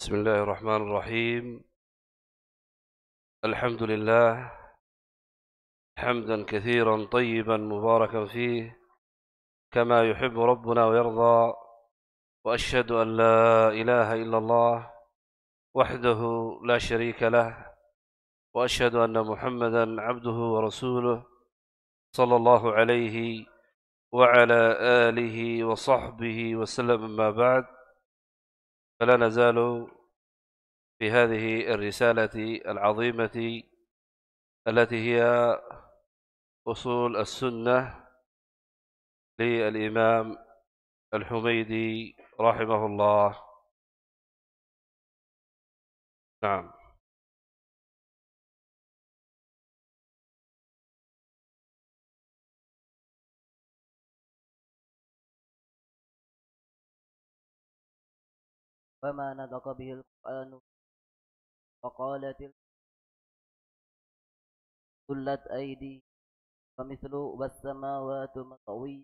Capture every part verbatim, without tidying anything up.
بسم الله الرحمن الرحيم. الحمد لله حمدا كثيرا طيبا مباركا فيه كما يحب ربنا ويرضى، وأشهد أن لا إله إلا الله وحده لا شريك له، وأشهد أن محمدا عبده ورسوله صلى الله عليه وعلى آله وصحبه وسلم. أما بعد، فلا نزال في هذه الرسالة العظيمة التي هي أصول السنة للإمام الحميدي رحمه الله. نعم. وما نطق به القرآن وقالت قلت أيدي ومثل والسماوات مطوي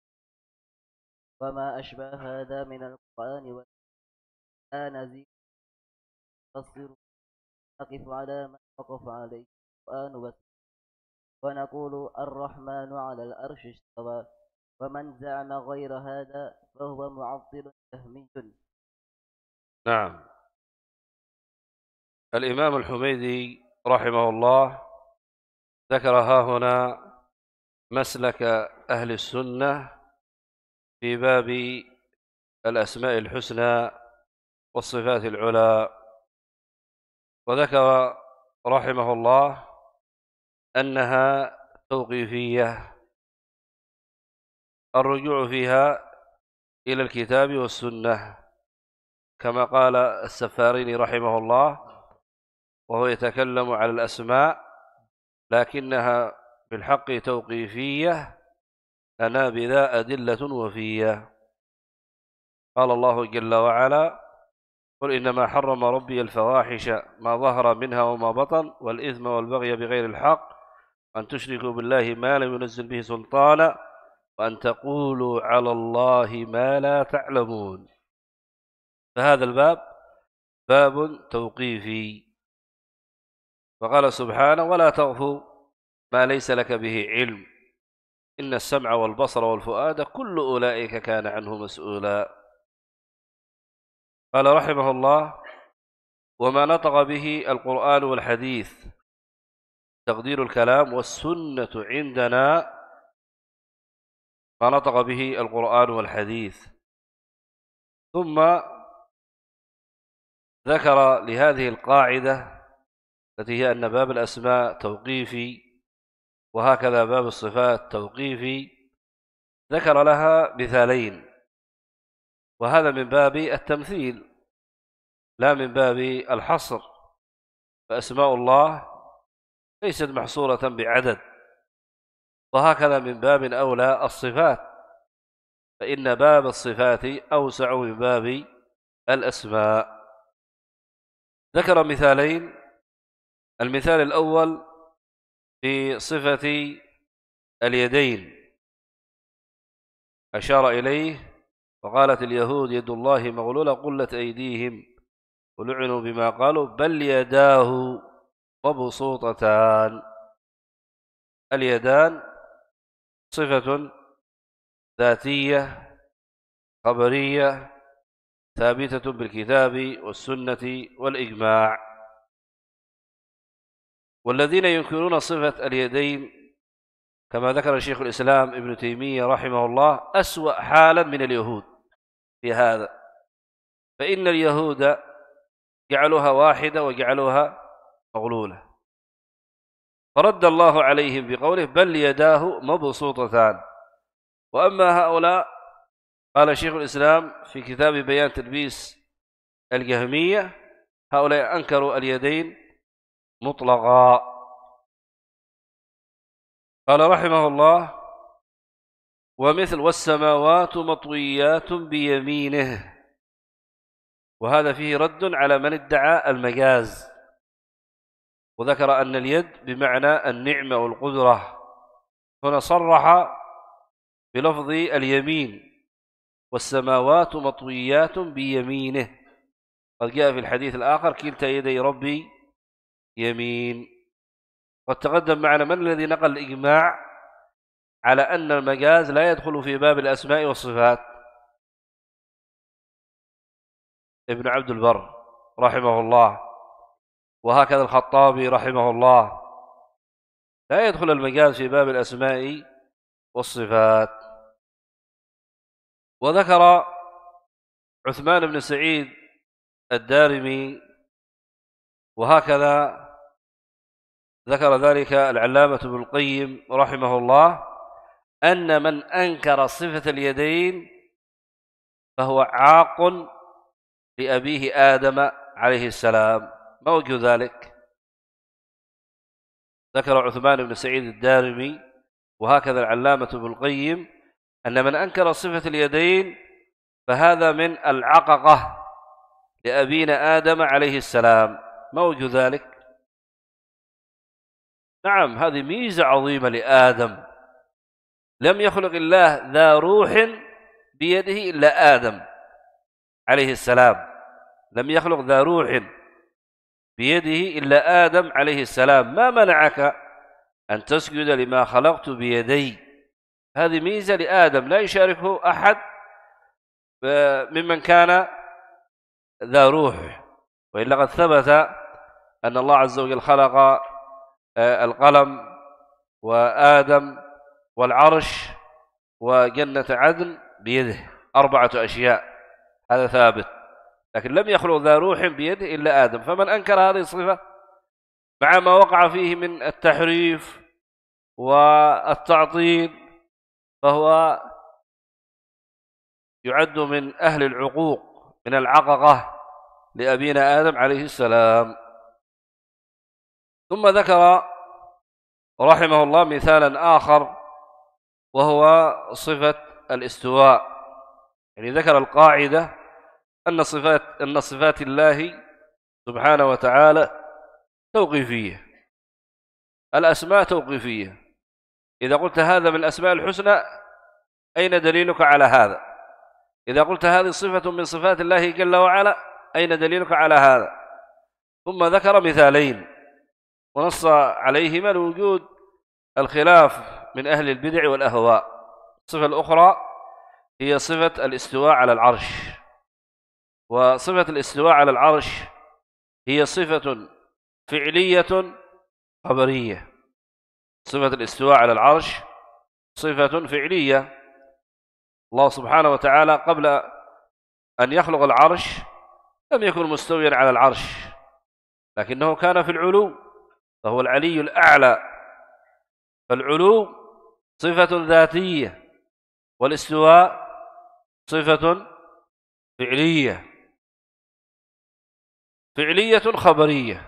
وما أشبه هذا من القرآن ولا نزيد نفسر نقف على ما وقف عليه القرآن بس ونقول الرحمن على الأرش استوى ومن زعم غير هذا فهو معطل جهمي. نعم. الإمام الحميدي رحمه الله ذكر ها هنا مسلك أهل السنة في باب الأسماء الحسنى والصفات العلى، وذكر رحمه الله أنها توقيفية، الرجوع فيها إلى الكتاب والسنة، كما قال السفاريني رحمه الله وهو يتكلم على الأسماء، لكنها في الحق توقيفية أنا بذا أدلة وفية. قال الله جل وعلا: قل إنما حرم ربي الفواحش ما ظهر منها وما بطن والإثم والبغي بغير الحق أن تشركوا بالله ما لم ينزل به سلطانا وأن تقولوا على الله ما لا تعلمون. فهذا الباب باب توقيفي. فقال سبحانه: ولا تغفوا ما ليس لك به علم إن السمع والبصر والفؤاد كل أولئك كان عنه مسؤولا. قال رحمه الله: وما نطق به القرآن والحديث تقدير الكلام والسنة عندنا ما نطق به القرآن والحديث. ثم ذكر لهذه القاعدة التي هي أن باب الأسماء توقيفي وهكذا باب الصفات توقيفي، ذكر لها مثالين، وهذا من باب التمثيل لا من باب الحصر. فأسماء الله ليست محصورة بعدد، وهكذا من باب أولى الصفات، فإن باب الصفات أوسع من باب الأسماء. ذكر مثالين. المثال الأول في صفة اليدين، أشار إليه وقالت اليهود يد الله مغلولة قلت أيديهم ولعنوا بما قالوا بل يداه مبسوطتان. اليدان صفة ذاتية خبرية ثابتة بالكتاب والسنة والإجماع. والذين ينكرون صفة اليدين كما ذكر شيخ الإسلام ابن تيمية رحمه الله أسوأ حالا من اليهود في هذا، فإن اليهود جعلوها واحدة وجعلوها مغلولة، فرد الله عليهم بقوله بل يداه مبسوطتان. وأما هؤلاء، قال شيخ الإسلام في كتاب بيان تلبيس الجهمية، هؤلاء أنكروا اليدين مطلقا. قال رحمه الله: ومثل والسماوات مطويات بيمينه، وهذا فيه رد على من ادعى المجاز، وذكر أن اليد بمعنى النعمة والقدرة، هنا صرح بلفظ اليمين والسماوات مطويات بيمينه، قد جاء في الحديث الآخر كلتا يدي ربي يمين. قد تقدم معنا من الذي نقل الإجماع على أن المجاز لا يدخل في باب الأسماء والصفات؟ ابن عبد البر رحمه الله، وهكذا الخطابي رحمه الله، لا يدخل المجاز في باب الأسماء والصفات. وذكر عثمان بن سعيد الدارمي، وهكذا ذكر ذلك العلامة ابن القيم رحمه الله، أن من أنكر صفة اليدين فهو عاق لأبيه آدم عليه السلام. ما وجه ذلك؟ ذكر عثمان بن سعيد الدارمي وهكذا العلامة ابن القيم أن من أنكر صفة اليدين فهذا من العققة لأبينا آدم عليه السلام. ما وجه ذلك؟ نعم، هذه ميزة عظيمة لآدم. لم يخلق الله ذا روح بيده إلا آدم عليه السلام، لم يخلق ذا روح بيده إلا آدم عليه السلام. ما منعك أن تسجد لما خلقت بيدي؟ هذه ميزة لآدم لا يشاركه أحد ممن كان ذا روح. وإلا قد ثبت أن الله عز وجل خلق القلم وآدم والعرش وجنة عدن بيده، أربعة أشياء، هذا ثابت. لكن لم يخلق ذا روح بيده إلا آدم. فمن أنكر هذه الصفة مع ما وقع فيه من التحريف والتعطيل فهو يعد من أهل العقوق، من العققة لأبينا آدم عليه السلام. ثم ذكر رحمه الله مثالا آخر وهو صفة الاستواء. يعني ذكر القاعدة أن صفات أن صفات الله سبحانه وتعالى توقيفية، الأسماء توقيفية. إذا قلت هذا من الأسماء الحسنى أين دليلك على هذا؟ إذا قلت هذه صفة من صفات الله جل وعلا أين دليلك على هذا؟ ثم ذكر مثالين ونص عليهما لوجود الخلاف من أهل البدع والأهواء. الصفة الأخرى هي صفة الاستواء على العرش، وصفة الاستواء على العرش هي صفة فعلية خبرية. صفة الاستواء على العرش صفة فعلية. الله سبحانه وتعالى قبل أن يخلق العرش لم يكن مستويا على العرش، لكنه كان في العلو، فهو العلي الأعلى. فالعلو صفة ذاتية، والاستواء صفة فعلية، فعلية خبرية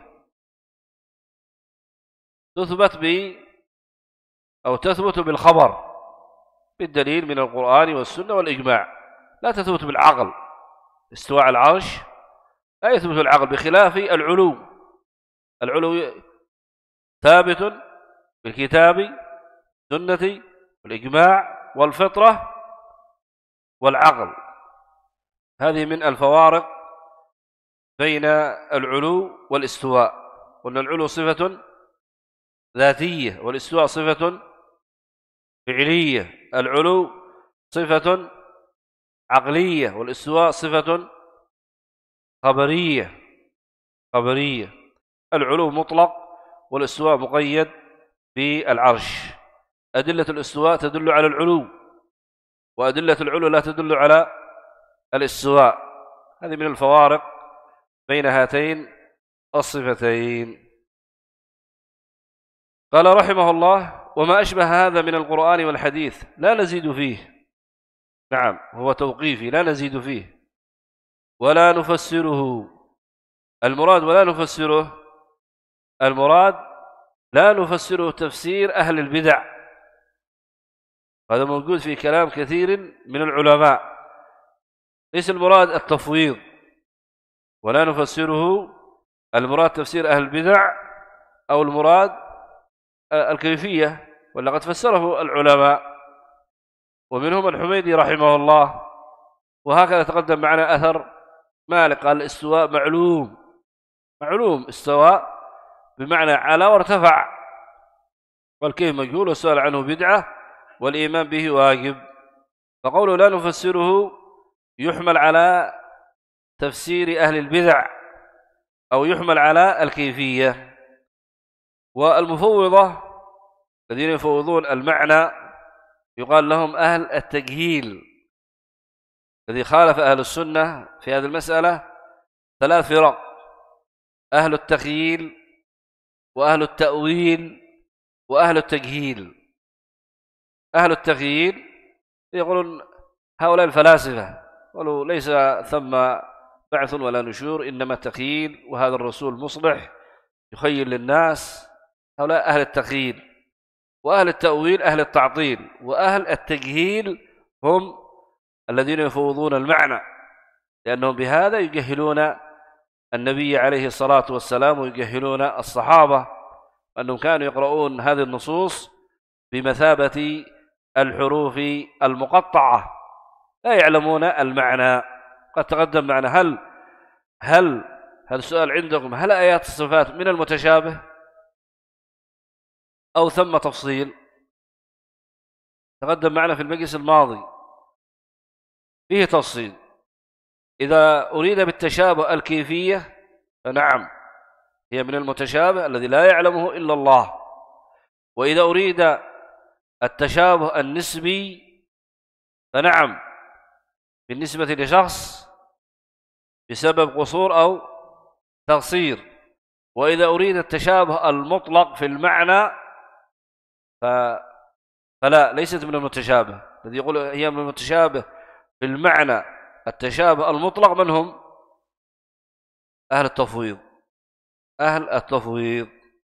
تثبت ب أو تثبت بالخبر بالدليل من القرآن والسنة والإجماع، لا تثبت بالعقل. استواء العرش لا يثبت بالعقل، بخلاف العلو. العلو ثابت بالكتاب والسنة والإجماع والفطرة والعقل. هذه من الفوارق بين العلو والاستواء، وأن العلو صفة ذاتية والاستواء صفة فعلية. العلو صفة عقلية والاستواء صفة خبرية خبرية. العلو مطلق والاستواء مقيد بالعرش. أدلة الاستواء تدل على العلو، وأدلة العلو لا تدل على الاستواء. هذه من الفوارق بين هاتين الصفتين. قال رحمه الله: وما أشبه هذا من القرآن والحديث لا نزيد فيه. نعم، هو توقيفي لا نزيد فيه ولا نفسره. المراد ولا نفسره، المراد لا نفسره تفسير أهل البدع. هذا موجود في كلام كثير من العلماء. ليس المراد التفويض، ولا نفسره المراد تفسير أهل البدع أو المراد الكيفية، ولقد فسره العلماء ومنهم الحميدي رحمه الله. وهكذا تقدم معنا أثر مالك قال الاستواء معلوم، معلوم استواء بمعنى على وارتفع، والكيف مجهول والسؤال عنه بدعة والإيمان به واجب. فقوله لا نفسره يحمل على تفسير أهل البدع أو يحمل على الكيفية. والمفوضة الذين يفوضون المعنى يقال لهم أهل التجهيل. الذي خالف أهل السنة في هذه المسألة ثلاث فرق: أهل التخييل وأهل التأويل وأهل التجهيل. أهل التخييل يقولون هؤلاء الفلاسفة قالوا ليس ثم بعث ولا نشور، إنما تخييل، وهذا الرسول مصلح يخيل للناس. هؤلاء أهل التخييل. وأهل التأويل أهل التعطيل. وأهل التجهيل هم الذين يفوضون المعنى، لأنهم بهذا يجهلون النبي عليه الصلاة والسلام ويجهلون الصحابة، أنهم كانوا يقرؤون هذه النصوص بمثابة الحروف المقطعة لا يعلمون المعنى. قد تقدم معنا هل هل هذا السؤال عندكم: هل آيات الصفات من المتشابه أو ثم تفصيل؟ تقدم معنا في المجلس الماضي فيه تفصيل. إذا أريد بالتشابه الكيفية فنعم هي من المتشابه الذي لا يعلمه إلا الله. وإذا أريد التشابه النسبي فنعم بالنسبة لشخص بسبب قصور أو تقصير. وإذا أريد التشابه المطلق في المعنى فلا، ليست من المتشابه. الذي يقول هي من المتشابه في المعنى التشابه المطلق من هم؟ أهل التفويض. أهل التفويض.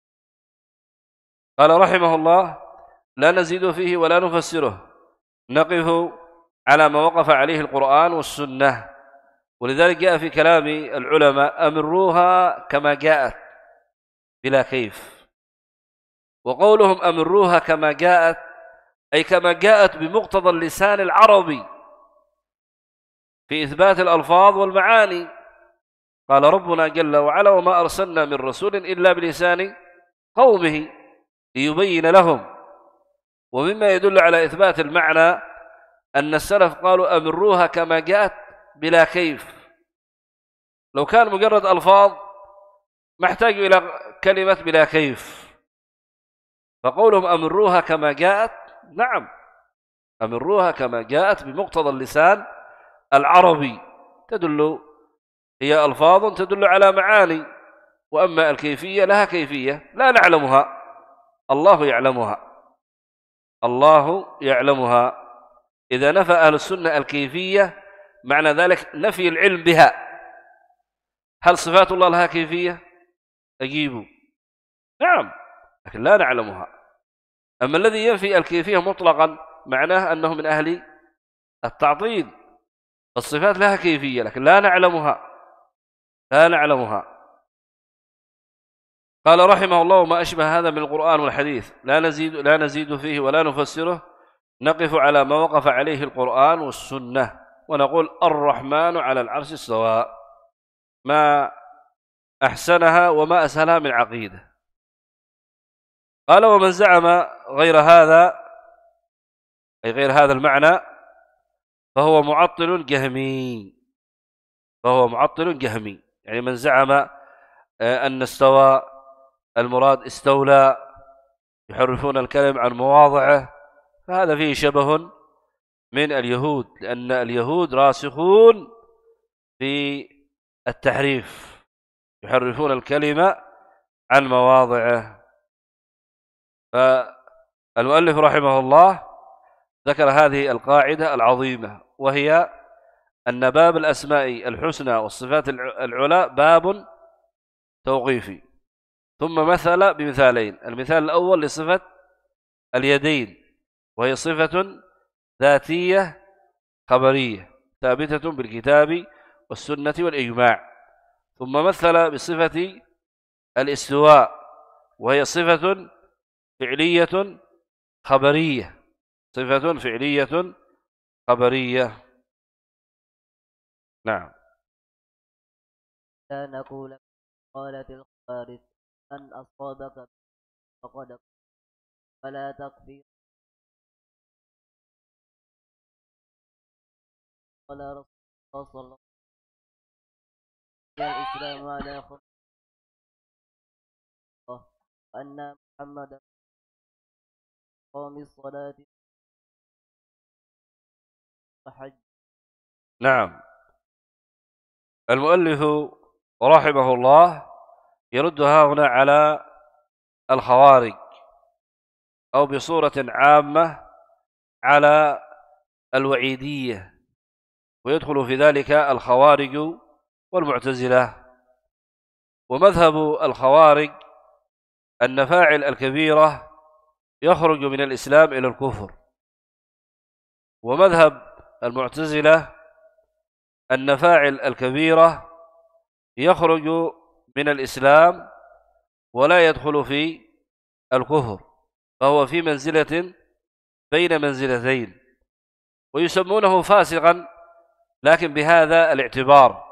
قال رحمه الله: لا نزيد فيه ولا نفسره، نقف على ما وقف عليه القرآن والسنة. ولذلك جاء في كلام العلماء: أمروها كما جاءت بلا كيف. وقولهم أمروها كما جاءت أي كما جاءت بمقتضى اللسان العربي في إثبات الألفاظ والمعاني. قال ربنا جل وعلا: وما أرسلنا من رسول إلا بلسان قومه ليبين لهم. ومما يدل على إثبات المعنى أن السلف قالوا أمروها كما جاءت بلا كيف. لو كان مجرد ألفاظ ما احتاجوا إلى كلمة بلا كيف. فقولهم أمروها كما جاءت، نعم أمروها كما جاءت بمقتضى اللسان العربي، تدل هي ألفاظ تدل على معاني. وأما الكيفية لها كيفية لا نعلمها، الله يعلمها، الله يعلمها. إذا نفى أهل السنة الكيفية معنى ذلك نفي العلم بها. هل صفات الله لها كيفية؟ أجيبوا نعم، لكن لا نعلمها. أما الذي ينفي الكيفية مطلقا معناه أنه من أهل التعطيل. الصفات لها كيفية لكن لا نعلمها، لا نعلمها. قال رحمه الله: وما أشبه هذا من القرآن والحديث لا نزيد لا نزيد فيه ولا نفسره، نقف على ما وقف عليه القرآن والسنة، ونقول الرحمن على العرش استوى. ما أحسنها وما أسهلها من عقيدة. قال: ومن زعم غير هذا أي غير هذا المعنى فهو معطل جهمي. فهو معطل جهمي، يعني من زعم أن استوى المراد استولى، يحرفون الكلم عن مواضعه، فهذا فيه شبه من اليهود، لأن اليهود راسخون في التحريف، يحرفون الكلمة عن مواضعه. فالمؤلف رحمه الله ذكر هذه القاعدة العظيمة، وهي أن باب الأسماء الحسنى والصفات العلى باب توقيفي. ثم مثل بمثالين: المثال الأول لصفة اليدين، وهي صفة ذاتية خبرية ثابتة بالكتاب والسنة والإجماع. ثم مثل بصفة الاستواء، وهي صفة فعلية خبرية صفة فعلية خبرية. نعم. لا نقول قالت الخوارج من أصابك فقد فلا تكفي. قال رسول الله صلى الله عليه وسلم الإسلام على خمس وأن محمدا قام الصلاة وحج. نعم. المؤلف رحمه الله يرد هنا على الخوارج، أو بصورة عامة على الوعيدية، ويدخل في ذلك الخوارج والمعتزلة. ومذهب الخوارج أن فاعل الكبيرة يخرج من الإسلام إلى الكفر، ومذهب المعتزلة أن فاعل الكبيرة يخرج من الإسلام ولا يدخل في الكفر، فهو في منزلة بين منزلتين، ويسمونه فاسقا لكن بهذا الاعتبار.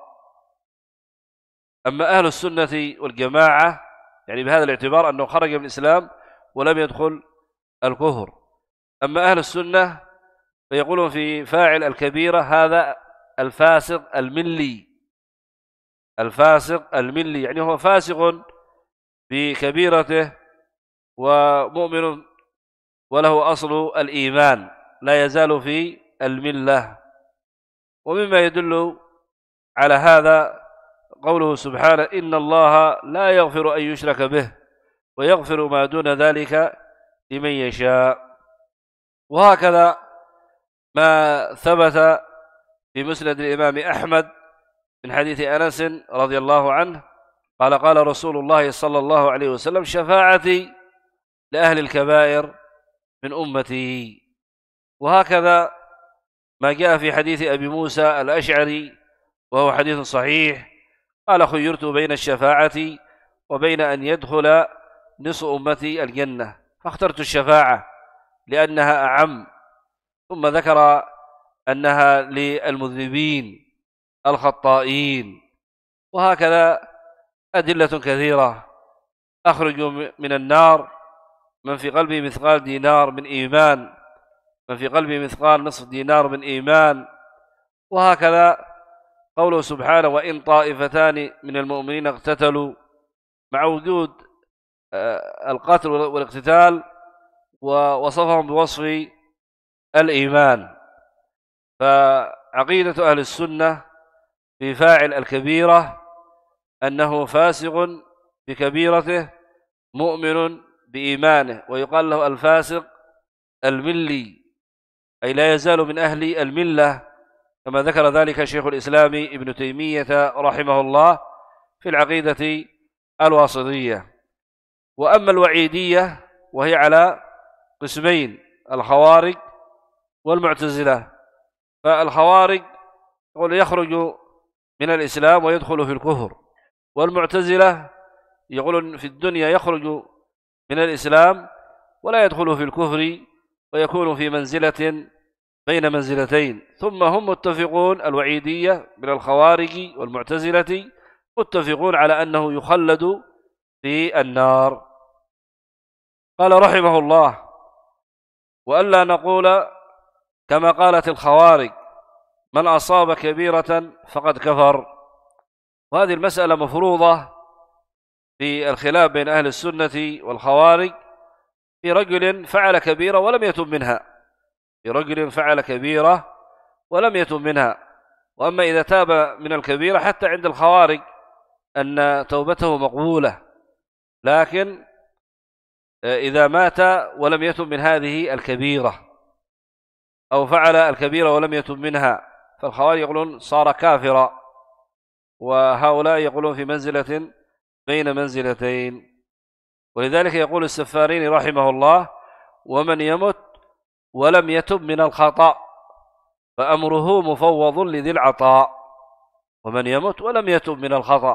أما أهل السنة والجماعة يعني بهذا الاعتبار أنه خرج من الإسلام ولم يدخل الكفر. أما أهل السنة فيقولون في فاعل الكبيرة هذا الفاسق الملي، الفاسق الملي يعني هو فاسق بكبيرته ومؤمن وله أصل الإيمان، لا يزال في الملة. ومما يدل على هذا قوله سبحانه إن الله لا يغفر أن يشرك به ويغفر ما دون ذلك لمن يشاء. وهكذا ما ثبت في مسند الإمام أحمد من حديث أنس رضي الله عنه قال قال رسول الله صلى الله عليه وسلم شفاعتي لأهل الكبائر من أمتي. وهكذا ما جاء في حديث أبي موسى الأشعري وهو حديث صحيح قال خيرت بين الشفاعة وبين أن يدخل نصف أمتي الجنة فاخترت الشفاعة لأنها أعم، ثم ذكر أنها للمذنبين الخطائين. وهكذا أدلة كثيرة. أخرج من النار من في قلبه مثقال دينار من إيمان، من في قلبه مثقال نصف دينار من إيمان. وهكذا قوله سبحانه وإن طائفتان من المؤمنين اقتتلوا، مع وجود القتل والاقتتال ووصفهم بوصف الإيمان. فعقيدة أهل السنة في فاعل الكبيرة أنه فاسق بكبيرته مؤمن بإيمانه، ويقال له الفاسق الملي أي لا يزال من أهل الملة، كما ذكر ذلك شيخ الإسلام ابن تيمية رحمه الله في العقيدة الواسطية. وأما الوعيدية وهي على قسمين الخوارج والمعتزلة، فالخوارج يقول يخرج من الإسلام ويدخل في الكفر، والمعتزلة يقولون في الدنيا يخرج من الإسلام ولا يدخل في الكفر ويكون في منزلة بين منزلتين. ثم هم متفقون الوعيدية من الخوارج والمعتزلة متفقون على أنه يخلد في النار. قال رحمه الله وألا نقول كما قالت الخوارج من أصاب كبيرة فقد كفر. وهذه المسألة مفروضة في الخلاف بين أهل السنة والخوارج في رجل فعل كبيرة ولم يتب منها، في رجل فعل كبيرة ولم يتب منها. وأما إذا تاب من الكبيرة حتى عند الخوارج أن توبته مقبولة، لكن إذا مات ولم يتب من هذه الكبيرة أو فعل الكبيرة ولم يتب منها فالخوارج يقولون صار كافرا، وهؤلاء يقولون في منزلة بين منزلتين. ولذلك يقول السفاريني رحمه الله ومن يمت ولم يتب من الخطأ فأمره مفوض لذي العطاء. ومن يمت ولم يتب من الخطأ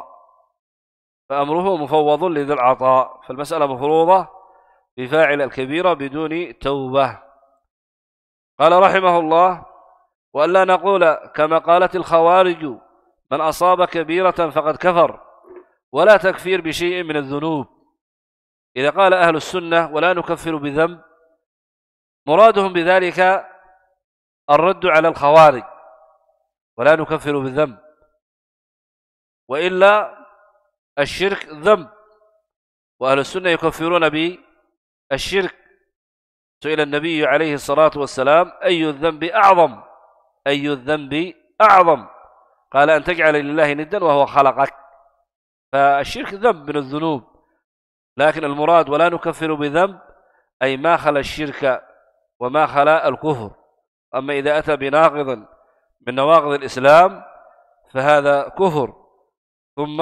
فأمره مفوض لذي العطاء. فالمسألة مفروضة بفاعل الكبيرة بدون توبة. قال رحمه الله وألا نقول كما قالت الخوارج من أصاب كبيرة فقد كفر، ولا تكفير بشيء من الذنوب. إذا قال أهل السنة ولا نكفر بذنب، مرادهم بذلك الرد على الخوارج، ولا نكفر بالذنب، وإلا الشرك ذنب، وأهل السنة يكفرون بالشرك. سئل النبي عليه الصلاة والسلام: أي الذنب أعظم؟ أي الذنب أعظم؟ قال: أن تجعل لله ندا وهو خلقك. فالشرك ذنب من الذنوب، لكن المراد ولا نكفر بذنب أي ما خلا الشرك وما خلا الكفر. أما إذا أتى بناقض من نواقض الإسلام فهذا كفر. ثم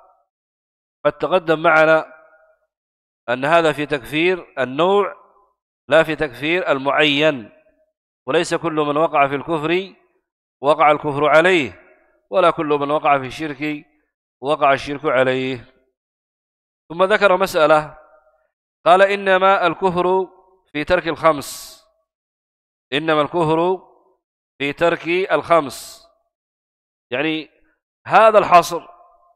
قد تقدم معنا أن هذا في تكفير النوع لا في تكفير المعين، وليس كل من وقع في الكفر وقع الكفر عليه، ولا كل من وقع في الشرك وقع الشرك عليه. ثم ذكر مسألة، قال: إنما الكفر في ترك الخمس، إنما الكفر في ترك الخمس، يعني هذا الحصر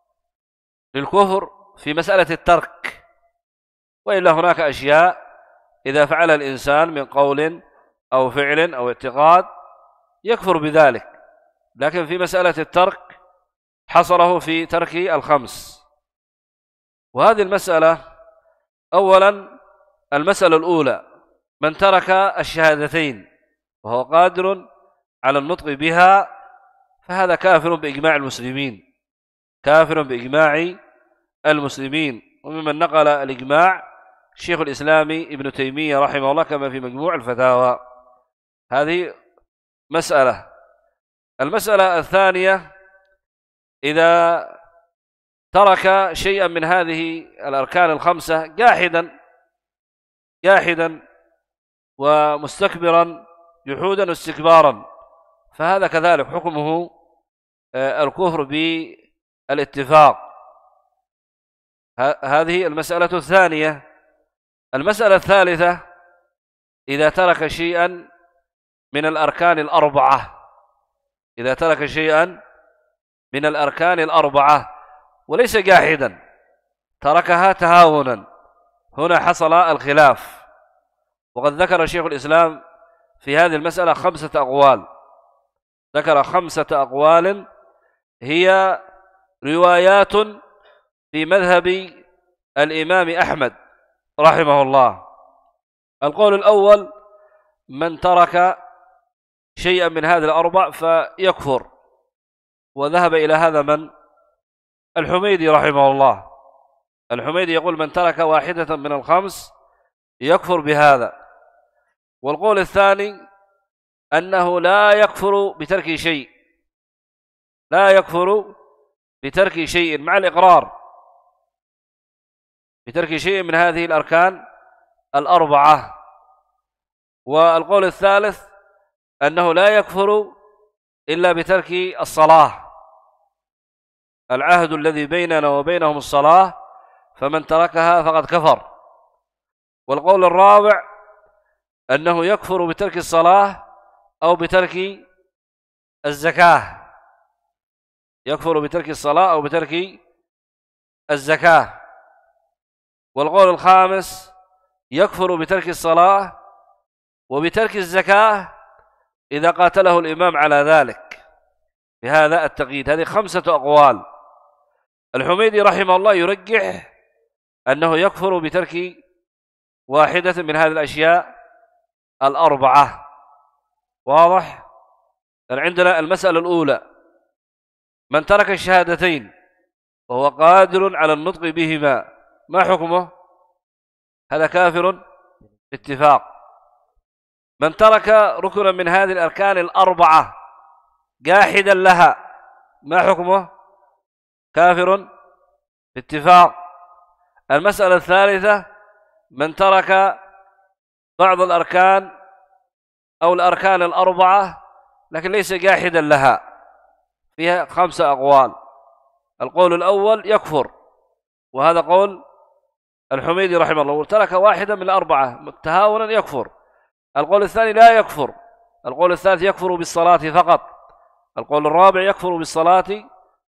للكفر في مسألة الترك، وإلا هناك أشياء إذا فعل الإنسان من قول أو فعل أو اعتقاد يكفر بذلك، لكن في مسألة الترك حصره في ترك الخمس. وهذه المسألة أولا، المسألة الأولى: من ترك الشهادتين وهو قادر على النطق بها فهذا كافر بإجماع المسلمين، كافر بإجماع المسلمين. وممن نقل الإجماع شيخ الإسلام ابن تيمية رحمه الله كما في مجموع الفتاوى. هذه مسألة. المسألة الثانية: إذا ترك شيئا من هذه الأركان الخمسة جاحدا جاحدا ومستكبرا جحودا واستكبارا، فهذا كذلك حكمه الكفر بالاتفاق. هذه المسألة الثانية. المسألة الثالثة: إذا ترك شيئا من الأركان الأربعة، إذا ترك شيئا من الأركان الأربعة وليس جاحدا، تركها تهاونا، هنا حصل الخلاف. وقد ذكر شيخ الإسلام في هذه المسألة خمسة أقوال، ذكر خمسة أقوال هي روايات في مذهب الإمام أحمد رحمه الله. القول الأول: من ترك شيئا من هذه الأربع فيكفر، وذهب إلى هذا من؟ الحميدي رحمه الله. الحميدي يقول: من ترك واحدة من الخمس يكفر بهذا. والقول الثاني: أنه لا يكفر بترك شيء، لا يكفر بترك شيء مع الإقرار بترك شيء من هذه الأركان الأربعة. والقول الثالث: أنه لا يكفر إلا بترك الصلاة، العهد الذي بيننا وبينهم الصلاة، فمن تركها فقد كفر. والقول الرابع: أنه يكفر بترك الصلاة أو بترك الزكاة، يكفر بترك الصلاة أو بترك الزكاة. والقول الخامس: يكفر بترك الصلاة وبترك الزكاة إذا قاتله الإمام على ذلك، بهذا التقييد. هذه خمسة أقوال. الحميدي رحمه الله يرجح أنه يكفر بترك واحدة من هذه الأشياء الأربعة. واضح؟ عندنا المسألة الأولى: من ترك الشهادتين وهو قادر على النطق بهما ما حكمه؟ هذا كافر باتفاق. من ترك ركنا من هذه الأركان الأربعة جاحدا لها ما حكمه؟ كافر باتفاق. المسألة الثالثة: من ترك بعض الأركان أو الأركان الأربعة لكن ليس جاحدا لها، فيها خمسة أقوال. القول الأول: يكفر، وهذا قول الحميدي رحمه الله، ترك واحدة من الأربعة تهاونا يكفر. القول الثاني: لا يكفر. القول الثالث: يكفر بالصلاة فقط. القول الرابع: يكفر بالصلاة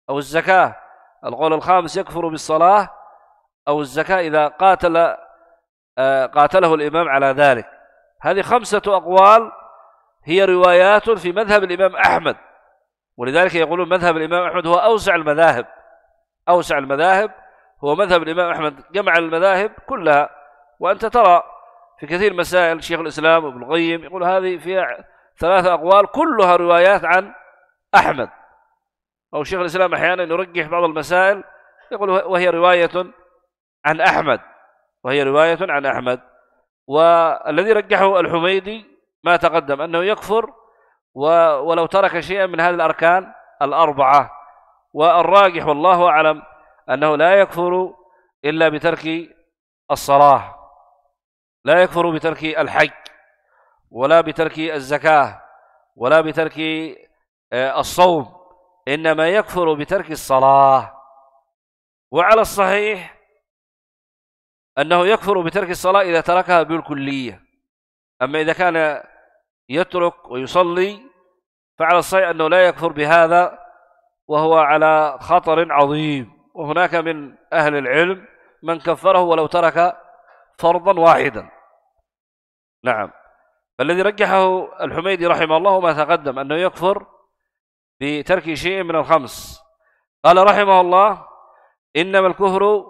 أو الزكاة. القول الخامس يكفر بالصلاة أو الزكاة إذا قاتل قاتله الإمام على ذلك. هذه خمسة أقوال هي روايات في مذهب الإمام أحمد، ولذلك يقولون مذهب الإمام أحمد هو أوسع المذاهب. أوسع المذاهب هو مذهب الإمام أحمد، جمع المذاهب كلها. وأنت ترى في كثير مسائل شيخ الإسلام وابن القيم يقول هذه فيها ثلاثة أقوال كلها روايات عن أحمد، أو شيخ الإسلام أحيانا يرجح بعض المسائل يقول وهي رواية عن أحمد، وهي رواية عن أحمد. والذي رجحه الحميدي ما تقدم أنه يكفر ولو ترك شيئا من هذه الأركان الأربعة. والراجح والله أعلم أنه لا يكفر إلا بترك الصلاة، لا يكفر بترك الحج، ولا بترك الزكاة، ولا بترك الصوم، إنما يكفر بترك الصلاة. وعلى الصحيح أنه يكفر بترك الصلاة إذا تركها بالكلية. أما إذا كان يترك ويصلي فعلى الصحيح أنه لا يكفر بهذا، وهو على خطر عظيم. وهناك من أهل العلم من كفره ولو ترك فرضا واحدا. نعم. فالذي رجحه الحميدي رحمه الله ما تقدم أنه يكفر بترك شيء من الخمس. قال رحمه الله إنما الكفر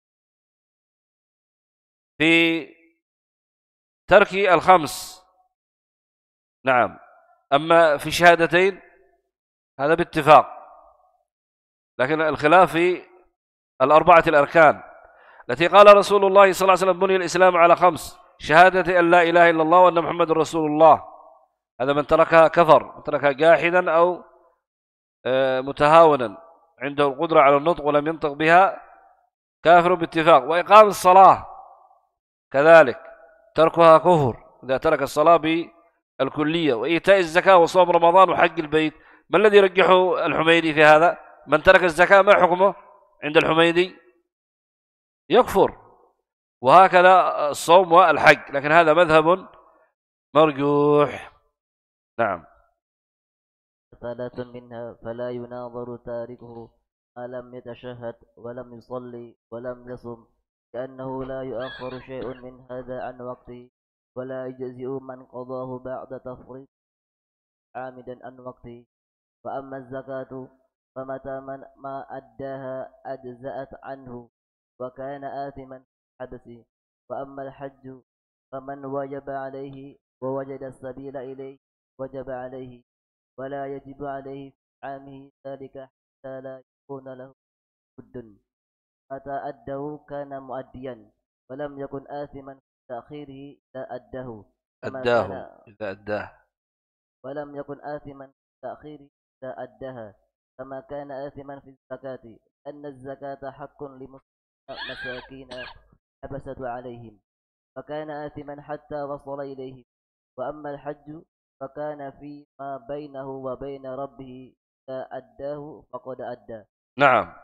في ترك الخمس. نعم. أما في شهادتين هذا باتفاق، لكن الخلاف في الأربعة الأركان التي قال رسول الله صلى الله عليه وسلم بني الإسلام على خمس: شهادة أن لا إله إلا الله وأن محمد رسول الله. هذا من تركها كفر، من تركها جاحدا أو متهاونا عنده القدرة على النطق ولم ينطق بها كافر باتفاق. وإقام الصلاة كذلك تركها كفر إذا ترك الصلاة بالكلية. وإيتاء الزكاة وصوم رمضان وحج البيت. ما الذي يرجحه الحميدي في هذا؟ من ترك الزكاة ما حكمه عند الحميدي؟ يكفر. وهكذا الصوم والحج، لكن هذا مذهب مرجوح. نعم. ثلاث منها فلا يناظر تاركه ما لم يتشهد ولم يصلي ولم يصم، لأنه لا يؤخر شيء من هذا عن وقته، ولا يجزئ من قضاه بعد تفريط عامدا عن وقته. وأما الزكاة فمتى من ما أداها أجزأت عنه وكان آثما حدثه. وأما الحج فمن وجب عليه ووجد السبيل إليه وجب عليه، ولا يجب عليه في عامه ذلك حتى لا يكون له بد. متى أده كان مؤديا ولم يكن آثما في تأخيره إذا أده أداه إذا أداه ولم يكن آثما في تأخيره إذا أدها، كما كان آثما في الزكاة، أن الزكاة حق لمساكين حبست عليهم، فكان آثما حتى وصل إليه. وأما الحج فكان فيما بينه وبين ربه، إذا أداه فقد أدى. نعم.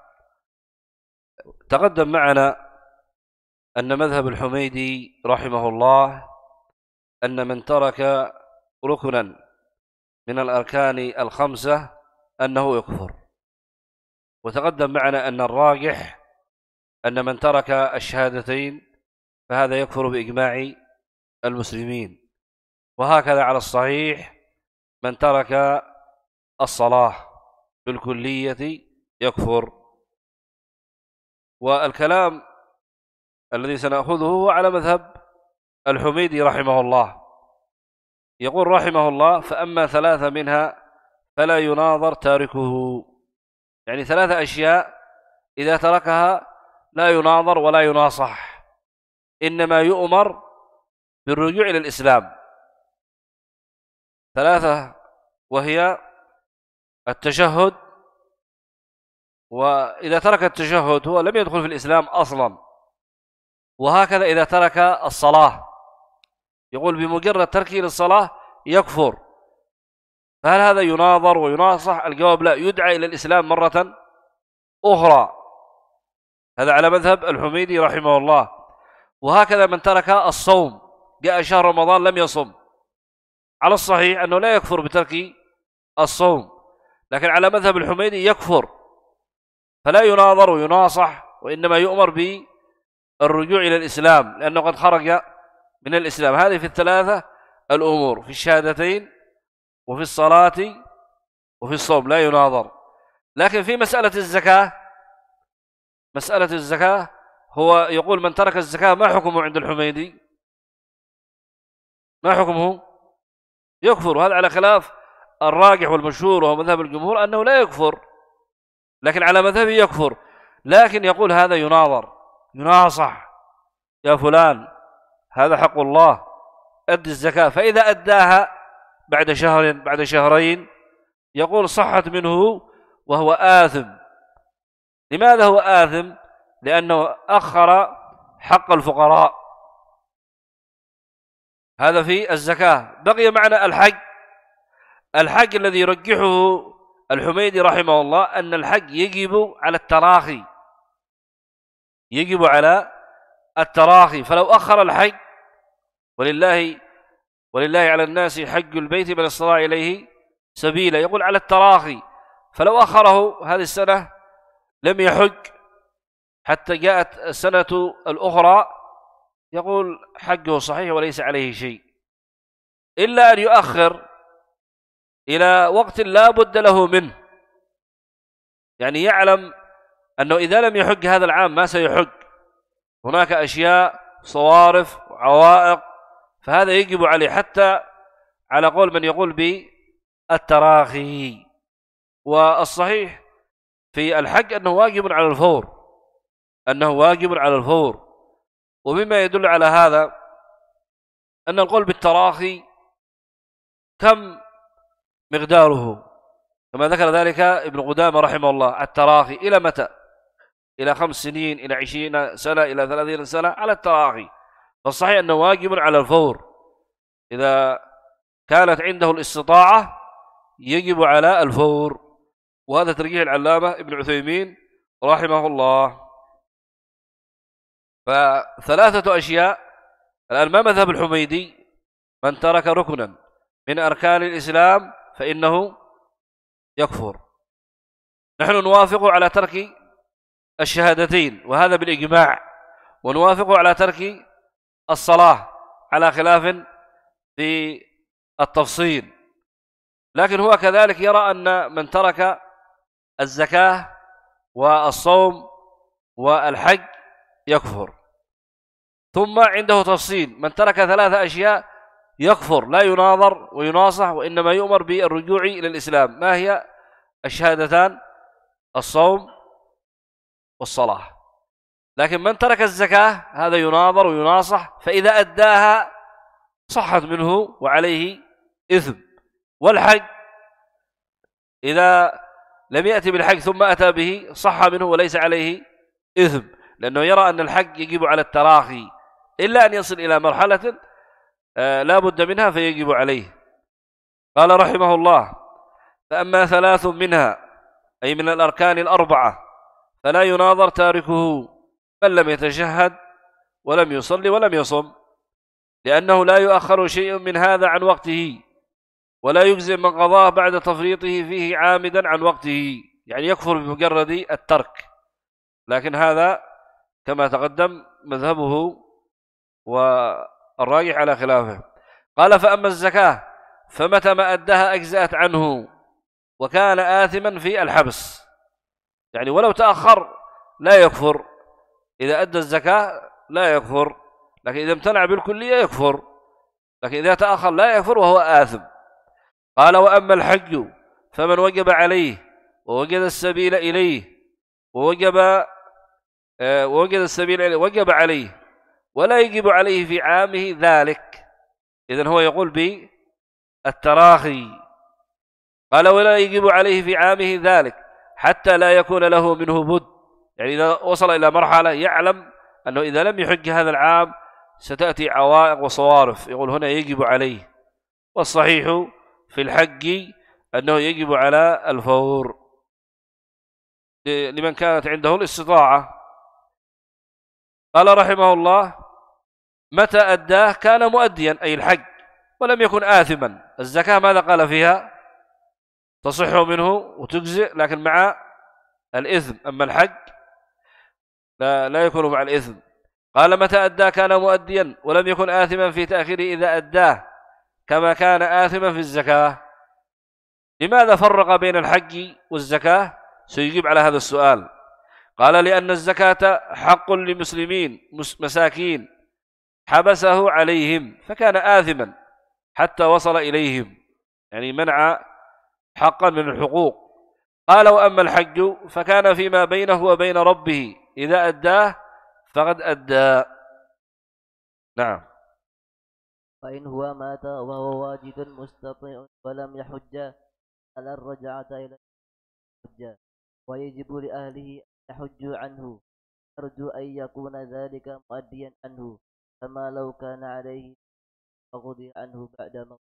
تقدم معنا أن مذهب الحميدي رحمه الله أن من ترك ركنا من الأركان الخمسة أنه يكفر. وتقدم معنا أن الراجح أن من ترك الشهادتين فهذا يكفر بإجماع المسلمين. وهكذا على الصحيح من ترك الصلاة بالكلية يكفر. والكلام الذي سنأخذه هو على مذهب الحميدي رحمه الله. يقول رحمه الله: فأما ثلاثة منها فلا يناظر تاركه. يعني ثلاثة أشياء إذا تركها لا يناظر ولا يناصح، إنما يؤمر بالرجوع إلى الإسلام. ثلاثة، وهي التشهد، وإذا ترك التشهد هو لم يدخل في الإسلام أصلا. وهكذا إذا ترك الصلاة يقول بمجرد تركه للصلاة يكفر. فهل هذا يناظر ويناصح؟ الجواب لا، يدعى إلى الإسلام مرة أخرى. هذا على مذهب الحميدي رحمه الله. وهكذا من ترك الصوم، جاء شهر رمضان لم يصم، على الصحيح أنه لا يكفر بترك الصوم، لكن على مذهب الحميدي يكفر فلا يناظر ويناصح، وإنما يؤمر بالرجوع إلى الإسلام لأنه قد خرج من الإسلام. هذه في الثلاثة الأمور، في الشهادتين وفي الصلاة وفي الصوم لا يناظر. لكن في مسألة الزكاة، مسألة الزكاة هو يقول من ترك الزكاة ما حكمه عند الحميدي؟ ما حكمه؟ يكفر. هذا على خلاف الراجح والمشهور وهو مذهب الجمهور أنه لا يكفر، لكن على مذهبه يكفر. لكن يقول هذا يناظر يناصح، يا فلان هذا حق الله أد الزكاة، فإذا أداها بعد شهر بعد شهرين يقول صحت منه وهو آثم. لماذا هو آثم؟ لأنه أخر حق الفقراء. هذا في الزكاة. بقي معنا الحج. الحج الذي يرجحه الحميدي رحمه الله أن الحج يجب على التراخي، يجب على التراخي. فلو أخر الحج، ولله ولله على الناس حج البيت من استطاع إليه سبيلا، يقول على التراخي. فلو أخره هذه السنة لم يحج حتى جاءت السنة الأخرى، يقول حجه صحيح وليس عليه شيء، إلا أن يؤخر إلى وقت لا بد له منه، يعني يعلم أنه إذا لم يحج هذا العام ما سيحج، هناك أشياء صوارف وعوائق، فهذا يجب عليه حتى على قول من يقول بالتراخي. والصحيح في الحج أنه واجب على الفور، أنه واجب على الفور. ومما يدل على هذا أن القول بالتراخي كم مقداره، كما ذكر ذلك ابن قدامة رحمه الله. التراخي إلى متى؟ إلى خمس سنين، إلى عشرين سنة، إلى ثلاثين سنة على التراخي. فالصحيح أنه واجب على الفور، إذا كانت عنده الاستطاعة يجب على الفور. وهذا ترجيح العلامة ابن عثيمين رحمه الله. فثلاثة أشياء الآن ما مذهب الحميدي؟ من ترك ركنا من أركان الإسلام فإنه يكفر. نحن نوافق على ترك الشهادتين وهذا بالإجماع، ونوافق على ترك الصلاة على خلاف في التفصيل. لكن هو كذلك يرى أن من ترك الزكاة والصوم والحج يكفر. ثم عنده تفصيل، من ترك ثلاثة أشياء يكفر، لا يناظر ويناصح، وإنما يؤمر بالرجوع إلى الإسلام. ما هي الشهادتان؟ الصوم والصلاة. لكن من ترك الزكاة هذا يناظر ويناصح، فإذا أداها صحت منه وعليه إثم. والحج إذا لم يأتي بالحج ثم أتى به صح منه وليس عليه إثم، لأنه يرى أن الحج يجب على التراخي إلا أن يصل إلى مرحلة آه لا بد منها فيجب عليه. قال رحمه الله: فأما ثلاث منها، أي من الأركان الأربعة، فلا يناظر تاركه من لم يتشهد ولم يصلي ولم يصم، لأنه لا يؤخر شيء من هذا عن وقته، ولا يجزئ من قضاه بعد تفريطه فيه عامدا عن وقته، يعني يكفر بمجرد الترك. لكن هذا كما تقدم مذهبه والراجح على خلافه. قال: فأما الزكاة فمتى ما أداها أجزأت عنه وكان آثما في الحبس، يعني ولو تأخر لا يكفر. إذا أدى الزكاة لا يكفر، لكن إذا امتنع بالكلية يكفر، لكن إذا تأخر لا يكفر وهو آثم. قال: وأما الحج فمن وجب عليه ووجد السبيل إليه ووجب آه ووجد السبيل إليه وجب عليه ولا يجب عليه في عامه ذلك. إذن هو يقول بالتراخي. قال: ولا يجب عليه في عامه ذلك حتى لا يكون له منه بد، يعني إذا وصل إلى مرحلة يعلم أنه إذا لم يحج هذا العام ستأتي عوائق وصوارف، يقول هنا يجب عليه. والصحيح في الحج أنه يجب على الفور لمن كانت عنده الاستطاعة. قال رحمه الله: متى أداه كان مؤديا، أي الحج، ولم يكن آثما. الزكاة ماذا قال فيها؟ تصح منه وتجزئ، لكن مع الإثم، أما الحج لا, لا يكون مع الإثم. قال متى أدى كان مؤديا ولم يكن آثما في تأخيره إذا أداه كما كان آثما في الزكاة. لماذا فرق بين الحج والزكاة؟ سيجيب على هذا السؤال. قال لأن الزكاة حق للمسلمين مساكين حبسه عليهم فكان آثما حتى وصل إليهم، يعني منع حقا من الحقوق. قال وأما الحج فكان فيما بينه وبين ربه إذا أداه فقد أدى. نعم. فإن هو مات وهو واجد مستطيع ولم يحج فلا الرجعة إلى الحج، ويجب لأهله أن يحجوا عنه، أرجو أن يكون ذلك مؤديا عنه كما لو كان عليه فقضي عنه بعد موته.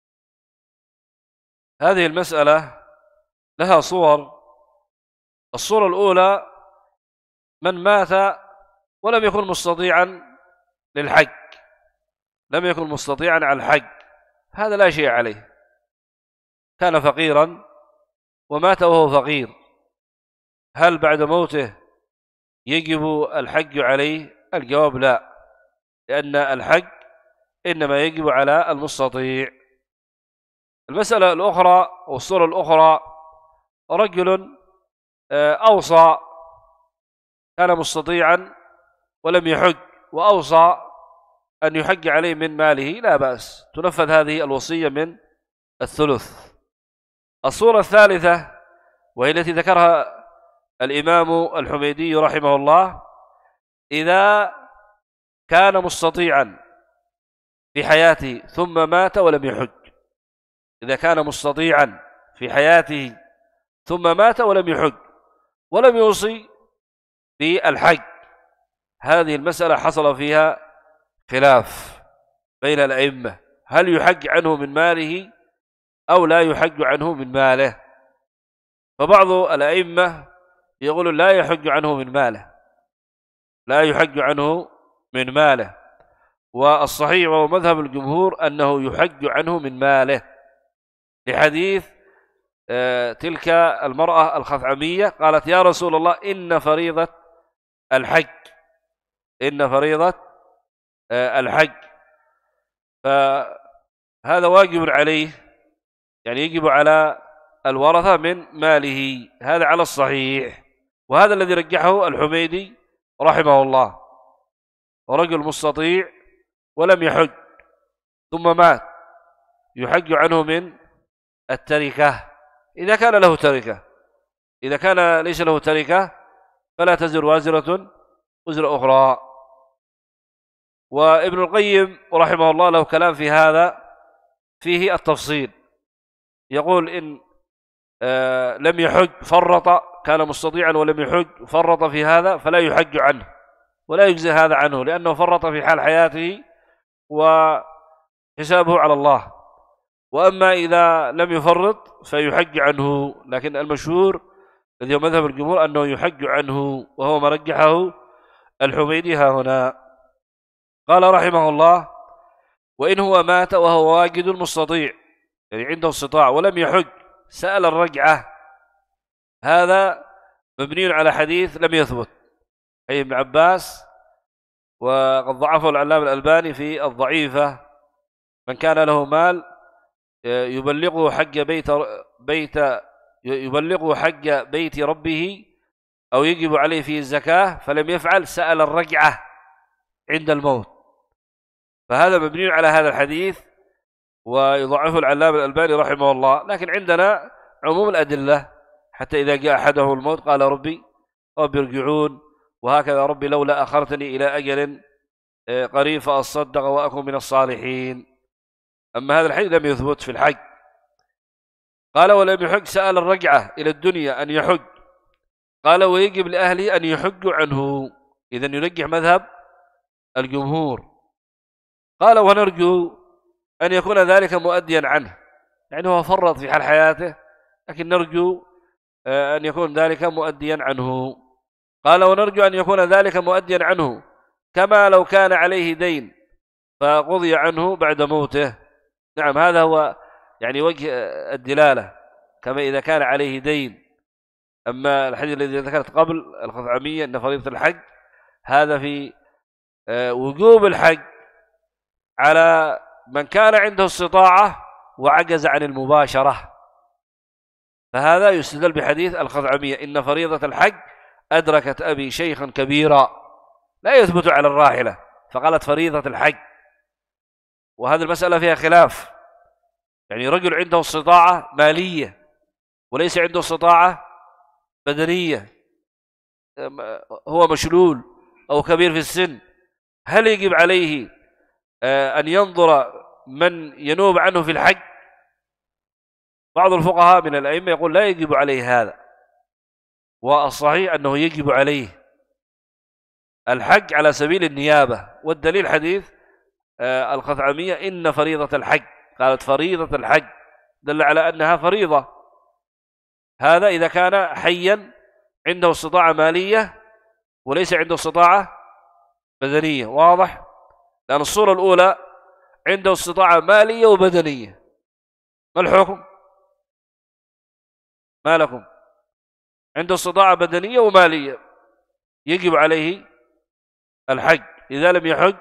هذه المسألة لها صور. الصورة الأولى من مات ولم يكن مستطيعا للحج، لم يكن مستطيعا على الحج، هذا لا شيء عليه، كان فقيرا ومات وهو فقير، هل بعد موته يجب الحج عليه؟ الجواب لا، لأن الحج إنما يجب على المستطيع. المسألة الأخرى والصورة الأخرى رجل أوصى، كان مستطيعا ولم يحج وأوصى أن يحج عليه من ماله، لا بأس، تنفذ هذه الوصية من الثلث. الصورة الثالثة وهي التي ذكرها الإمام الحميدي رحمه الله، إذا كان مستطيعا في حياته ثم مات ولم يحج، إذا كان مستطيعا في حياته ثم مات ولم يحج ولم يوصي بالحج، هذه المسألة حصل فيها خلاف بين الأئمة، هل يحج عنه من ماله أو لا يحج عنه من ماله؟ فبعض الأئمة يقول لا يحج عنه من ماله، لا يحج عنه من ماله، والصحيح وهو مذهب الجمهور أنه يحج عنه من ماله، لحديث تلك المرأة الخثعمية قالت يا رسول الله إن فريضة الحج، إن فريضة الحج، فهذا واجب عليه، يعني يجب على الورثة من ماله، هذا على الصحيح، وهذا الذي رجحه الحميدي رحمه الله. ورجل مستطيع ولم يحج ثم مات يحج عنه من التركة إذا كان له تركة، إذا كان ليس له تركة فلا تزر وازرة وزر أخرى. وابن القيم رحمه الله له كلام في هذا فيه التفصيل، يقول إن آه لم يحج فرط، كان مستطيعا ولم يحج فرط في هذا فلا يحج عنه ولا يجزي هذا عنه، لأنه فرط في حال حياته وحسابه على الله. وأما إذا لم يفرط فيحج عنه، لكن المشهور الذي هو مذهب الجمهور أنه يحج عنه، وهو ما رجحه الحميدي ها هنا. قال رحمه الله وإن هو مات وهو واجد مستطيع، يعني عنده استطاع ولم يحج سأل الرجعة، هذا مبني على حديث لم يثبت أي ابن عباس، وقد ضعفه العلامة الألباني في الضعيفة، من كان له مال يبلغه حج بيت بيت يبلغه حج بيت ربه أو يجب عليه فيه الزكاة فلم يفعل سأل الرجعة عند الموت، فهذا مبني على هذا الحديث ويضعفه العلامة الألباني رحمه الله. لكن عندنا عموم الأدلة، حتى إذا جاء أحده الموت قال ربي ربي ارجعون، وهكذا ربي لولا أخرتني إلى أجل قريب فأصدق وأكون من الصالحين. أما هذا الحديث لم يثبت في الحج. قال ولم يحج سأل الرجعة إلى الدنيا أن يحج، قال ويجب لأهله أن يحجوا عنه، إذن يرجح مذهب الجمهور. قال ونرجو أن يكون ذلك مؤديا عنه، يعني هو فرط في حال حياته لكن نرجو أن يكون ذلك مؤديا عنه. قال ونرجو أن يكون ذلك مؤديا عنه كما لو كان عليه دين فقضي عنه بعد موته. نعم، هذا هو يعني وجه الدلالة، كما إذا كان عليه دين أما الحديث الذي ذكرت قبل الخثعمية أن فريضة الحج هذا في وجوب الحج على من كان عنده استطاعة وعجز عن المباشرة، فهذا يستدل بحديث الخثعمية إن فريضة الحج أدركت أبي شيخا كبيرا، لا يثبت على الراحلة فقالت فريضة الحج. وهذه المسألة فيها خلاف، يعني رجل عنده استطاعة مالية وليس عنده استطاعة بدنية، هو مشلول أو كبير في السن، هل يجب عليه أن ينظر من ينوب عنه في الحج؟ بعض الفقهاء من الأئمة يقول لا يجب عليه هذا، والصحيح أنه يجب عليه الحج على سبيل النيابة، والدليل حديث الخثعمية إن فريضة الحج، قالت فريضة الحج دل على أنها فريضة. هذا إذا كان حيا عنده استطاعة مالية وليس عنده استطاعة بدنية، واضح؟ لأن الصورة الأولى عنده استطاعة مالية وبدنية، ما الحكم؟ ما لكم؟ عنده استطاعة بدنية ومالية يجب عليه الحج، إذا لم يحج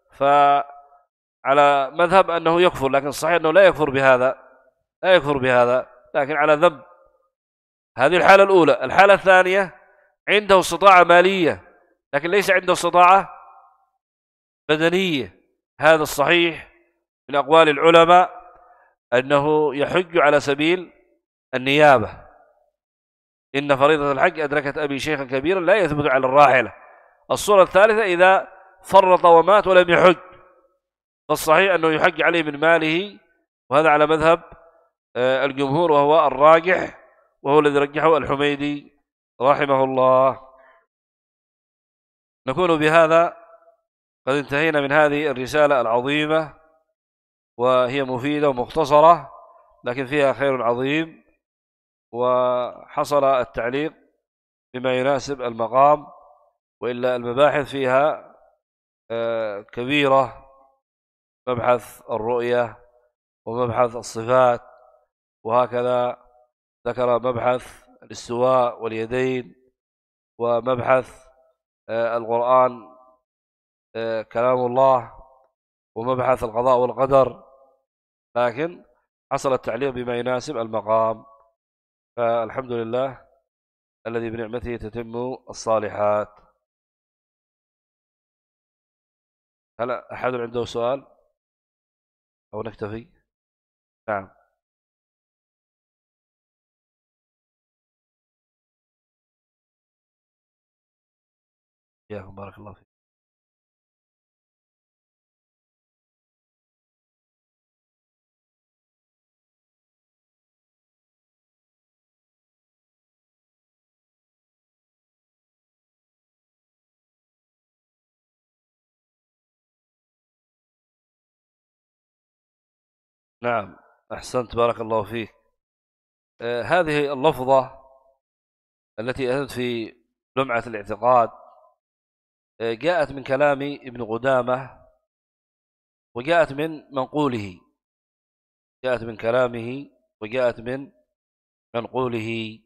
فعلى مذهب أنه يكفر، لكن الصحيح أنه لا يكفر بهذا، لا يكفر بهذا، لكن على ذنب. هذه الحالة الأولى. الحالة الثانية عنده استطاعة مالية لكن ليس عنده استطاعة بدنية، هذا الصحيح من أقوال العلماء أنه يحج على سبيل النيابة، إن فريضة الحج أدركت أبي شيخا كبيرا لا يثبت على الراحلة. الصورة الثالثة إذا فرط ومات ولم يحج، فالصحيح أنه يحج عليه من ماله، وهذا على مذهب الجمهور وهو الراجح، وهو الذي رجحه الحميدي رحمه الله. نكون بهذا قد انتهينا من هذه الرسالة العظيمة، وهي مفيدة ومختصرة لكن فيها خير عظيم، وحصل التعليق بما يناسب المقام، وإلا المباحث فيها كبيرة، مبحث الرؤية ومبحث الصفات، وهكذا ذكر مبحث الاستواء واليدين، ومبحث القرآن كلام الله، ومبحث القضاء والقدر، لكن حصل التعليق بما يناسب المقام، فالحمد لله الذي بنعمته تتم الصالحات. هل أحد عنده سؤال أو نكتفي؟ نعم. إياكم بارك الله فيك. نعم أحسنت بارك الله فيك. آه هذه اللفظة التي أتت في لمعة الاعتقاد آه جاءت من كلام ابن قدامة، وجاءت من منقوله، جاءت من كلامه وجاءت من منقوله.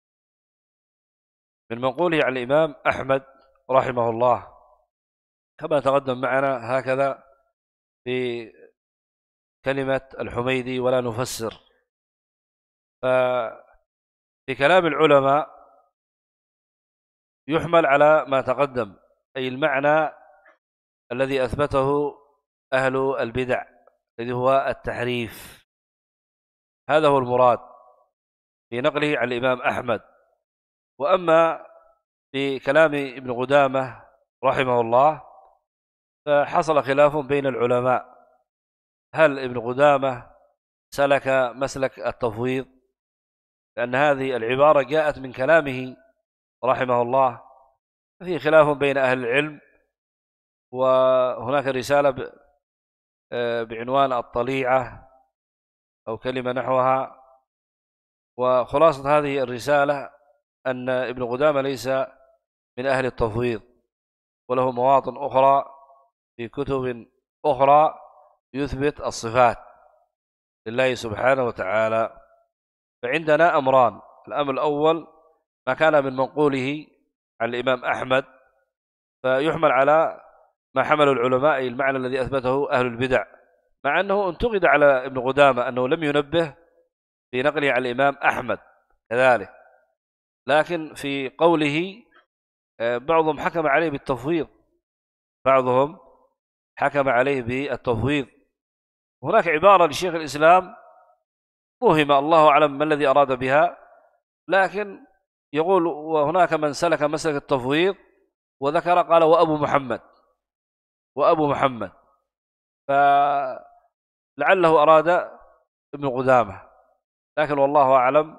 من منقوله عن الإمام أحمد رحمه الله كما تقدم معنا هكذا في كلمة الحميدي ولا نفسر. ففي كلام العلماء يحمل على ما تقدم، أي المعنى الذي أثبته أهل البدع الذي هو التحريف، هذا هو المراد في نقله عن الإمام أحمد. وأما في كلام ابن قدامة رحمه الله فحصل خلاف بين العلماء، هل ابن قدامة سلك مسلك التفويض، لأن هذه العبارة جاءت من كلامه رحمه الله، ففي خلاف بين أهل العلم. وهناك رسالة بعنوان الطليعة أو كلمة نحوها، وخلاصة هذه الرسالة أن ابن قدامة ليس من أهل التفويض، وله مواطن أخرى في كتب أخرى يثبت الصفات لله سبحانه وتعالى. فعندنا أمران: الأمر الأول ما كان من منقوله عن الإمام أحمد فيحمل على ما حمله العلماء المعنى الذي أثبته أهل البدع، مع أنه انتقد على ابن قدامة أنه لم ينبه في نقله عن الإمام أحمد كذلك، لكن في قوله بعضهم حكم عليه بالتفويض، بعضهم حكم عليه بالتفويض. هناك عبارة لشيخ الإسلام موهمة الله أعلم ما الذي أراد بها، لكن يقول وهناك من سلك مسلك التفويض وذكر قال وأبو محمد وأبو محمد، فلعله أراد ابن قدامة، لكن والله أعلم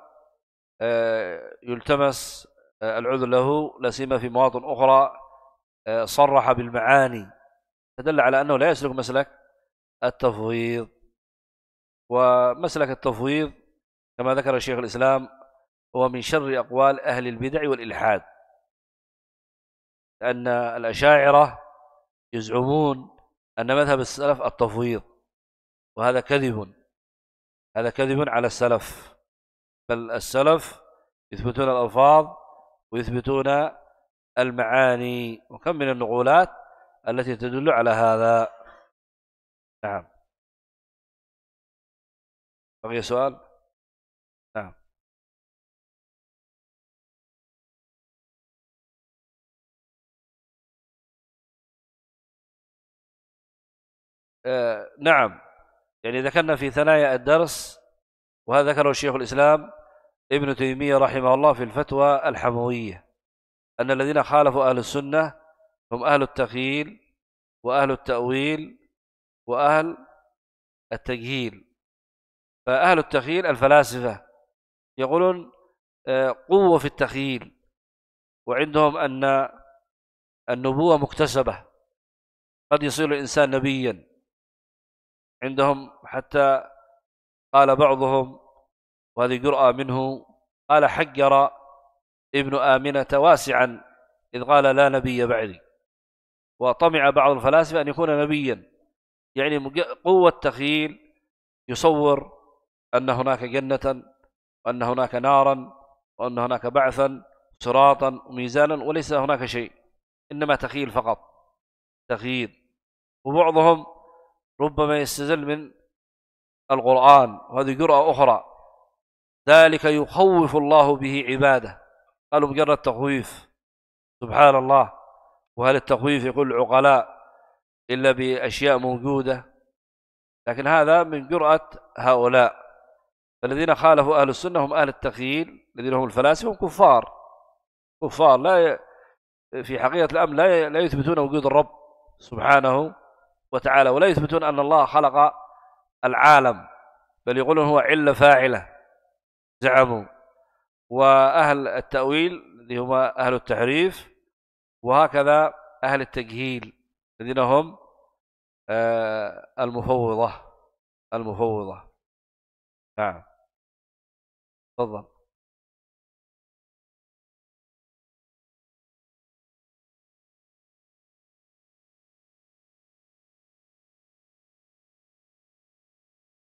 يلتمس العذر له، لا سيما في مواطن أخرى صرح بالمعاني تدل على أنه لا يسلك مسلك التفويض. ومسلك التفويض كما ذكر الشيخ الإسلام هو من شر أقوال أهل البدع والإلحاد، لأن الأشاعرة يزعمون أن مذهب السلف التفويض، وهذا كذب، هذا كذب على السلف، بل السلف يثبتون الألفاظ ويثبتون المعاني، وكم من النقولات التي تدل على هذا. نعم. بقي سؤال؟ نعم. آه نعم، يعني ذكرنا في ثنايا الدرس، وهذا ذكره شيخ الإسلام ابن تيمية رحمه الله في الفتوى الحموية، أن الذين خالفوا أهل السنة هم أهل التخيل وأهل التأويل وأهل التجهيل. فأهل التخيل الفلاسفة يقولون قوة في التخيل، وعندهم أن النبوة مكتسبة، قد يصير الإنسان نبيا عندهم، حتى قال بعضهم وهذه جرأة منه، قال حجر ابن آمنة واسعا إذ قال لا نبي بعدي، وطمع بعض الفلاسفة أن يكون نبيا، يعني قوة تخيل يصور أن هناك جنة وأن هناك نارا وأن هناك بعثا صراطا وميزانا، وليس هناك شيء، إنما تخيل فقط، تخيل. وبعضهم ربما يستزل من القرآن، وهذه جرأة أخرى، ذلك يخوف الله به عباده، قالوا مجرد تخويف، سبحان الله، وهل التخويف يقول العقلاء إلا بأشياء موجودة؟ لكن هذا من جرأة هؤلاء. الذين خالفوا أهل السنة هم أهل التخيل، الذين هم الفلاسفة، هم كفار، كفار لا ي... في حقيقة الأمر لا, ي... لا يثبتون وجود الرب سبحانه وتعالى، ولا يثبتون أن الله خلق العالم، بل يقولون هو علة فاعلة زعموا. وأهل التأويل الذي هم أهل التحريف، وهكذا أهل التجهيل الذين هم المفوضة المفوضة. نعم، تفضل.